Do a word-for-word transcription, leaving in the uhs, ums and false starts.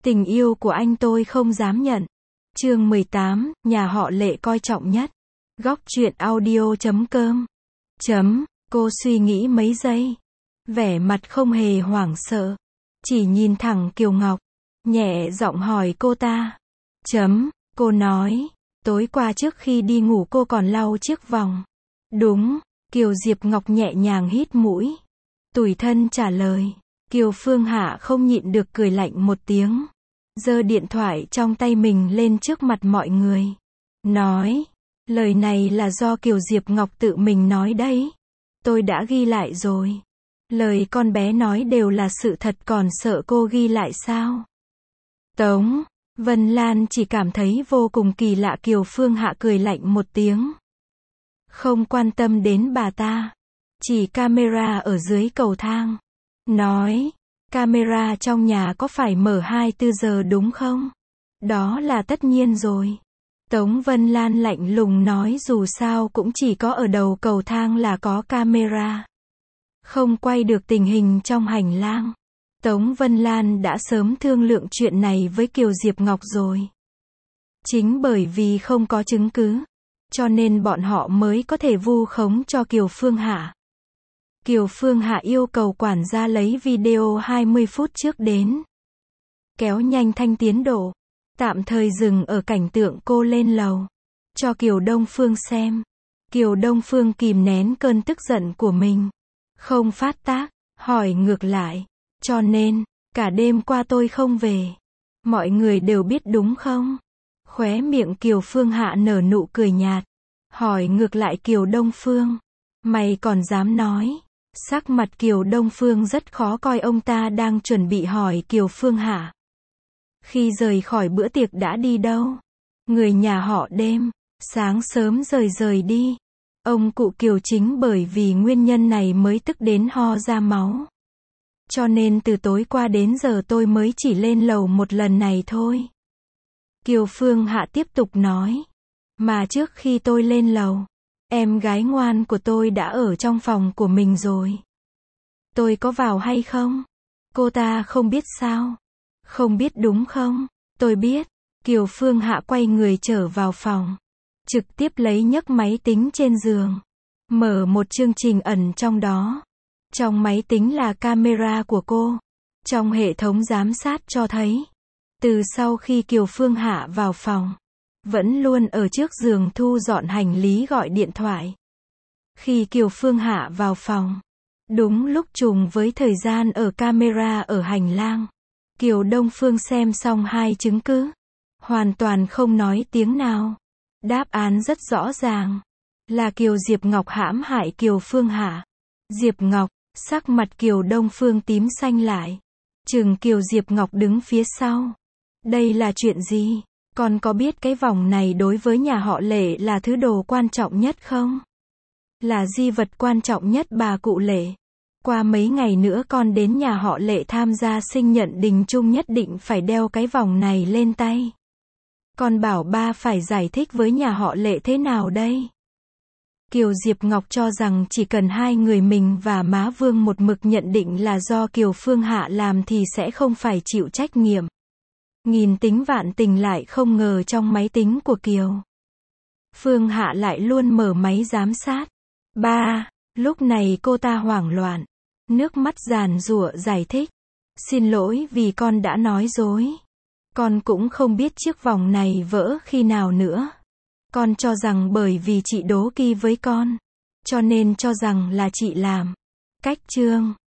Tình yêu của anh tôi không dám nhận. Chương mười tám, nhà họ Lệ coi trọng nhất. Góc truyện audio chấm com. Chấm, cô suy nghĩ mấy giây. Vẻ mặt không hề hoảng sợ. Chỉ nhìn thẳng Kiều Ngọc. Nhẹ giọng hỏi cô ta. Chấm, cô nói. Tối qua trước khi đi ngủ cô còn lau chiếc vòng. Đúng, Kiều Diệp Ngọc nhẹ nhàng hít mũi. Tủi thân trả lời. Kiều Phương Hạ không nhịn được cười lạnh một tiếng. Giơ điện thoại trong tay mình lên trước mặt mọi người. Nói, lời này là do Kiều Diệp Ngọc tự mình nói đấy. Tôi đã ghi lại rồi. Lời con bé nói đều là sự thật, còn sợ cô ghi lại sao? Tống Vân Lan chỉ cảm thấy vô cùng kỳ lạ. Kiều Phương Hạ cười lạnh một tiếng. Không quan tâm đến bà ta. Chỉ camera ở dưới cầu thang. Nói, camera trong nhà có phải mở hai mươi tư giờ đúng không? Đó là tất nhiên rồi. Tống Vân Lan lạnh lùng nói, dù sao cũng chỉ có ở đầu cầu thang là có camera. Không quay được tình hình trong hành lang. Tống Vân Lan đã sớm thương lượng chuyện này với Kiều Diệp Ngọc rồi. Chính bởi vì không có chứng cứ, cho nên bọn họ mới có thể vu khống cho Kiều Phương Hạ. Kiều Phương Hạ yêu cầu quản gia lấy video hai mươi phút trước đến. Kéo nhanh thanh tiến độ. Tạm thời dừng ở cảnh tượng cô lên lầu. Cho Kiều Đông Phương xem. Kiều Đông Phương kìm nén cơn tức giận của mình. Không phát tác, hỏi ngược lại. Cho nên, cả đêm qua tôi không về. Mọi người đều biết đúng không? Khóe miệng Kiều Phương Hạ nở nụ cười nhạt. Hỏi ngược lại Kiều Đông Phương. Mày còn dám nói? Sắc mặt Kiều Đông Phương rất khó coi, ông ta đang chuẩn bị hỏi Kiều Phương Hạ. Khi rời khỏi bữa tiệc đã đi đâu? Người nhà họ Đêm, sáng sớm rời rời đi. Ông cụ Kiều chính bởi vì nguyên nhân này mới tức đến ho ra máu. Cho nên từ tối qua đến giờ tôi mới chỉ lên lầu một lần này thôi. Kiều Phương Hạ tiếp tục nói. Mà trước khi tôi lên lầu, em gái ngoan của tôi đã ở trong phòng của mình rồi. Tôi có vào hay không? Cô ta không biết sao? Không biết đúng không? Tôi biết. Kiều Phương Hạ quay người trở vào phòng. Trực tiếp lấy nhấc máy tính trên giường. Mở một chương trình ẩn trong đó. Trong máy tính là camera của cô. Trong hệ thống giám sát cho thấy. Từ sau khi Kiều Phương Hạ vào phòng, vẫn luôn ở trước giường thu dọn hành lý gọi điện thoại. Khi Kiều Phương Hạ vào phòng, đúng lúc trùng với thời gian ở camera ở hành lang. Kiều Đông Phương xem xong hai chứng cứ. Hoàn toàn không nói tiếng nào. Đáp án rất rõ ràng. Là Kiều Diệp Ngọc hãm hại Kiều Phương Hạ. Diệp Ngọc, sắc mặt Kiều Đông Phương tím xanh lại. Chừng Kiều Diệp Ngọc đứng phía sau. Đây là chuyện gì? Con có biết cái vòng này đối với nhà họ Lệ là thứ đồ quan trọng nhất không? Là di vật quan trọng nhất bà cụ Lệ. Qua mấy ngày nữa con đến nhà họ Lệ tham gia sinh nhận Đình Trung nhất định phải đeo cái vòng này lên tay. Con bảo ba phải giải thích với nhà họ Lệ thế nào đây? Kiều Diệp Ngọc cho rằng chỉ cần hai người mình và má Vương một mực nhận định là do Kiều Phương Hạ làm thì sẽ không phải chịu trách nhiệm. Nghìn tính vạn tình lại không ngờ trong máy tính của Kiều Phương Hạ lại luôn mở máy giám sát. Ba, lúc này cô ta hoảng loạn. Nước mắt giàn giụa giải thích. Xin lỗi vì con đã nói dối. Con cũng không biết chiếc vòng này vỡ khi nào nữa. Con cho rằng bởi vì chị đố kỵ với con, cho nên cho rằng là chị làm. Cách chương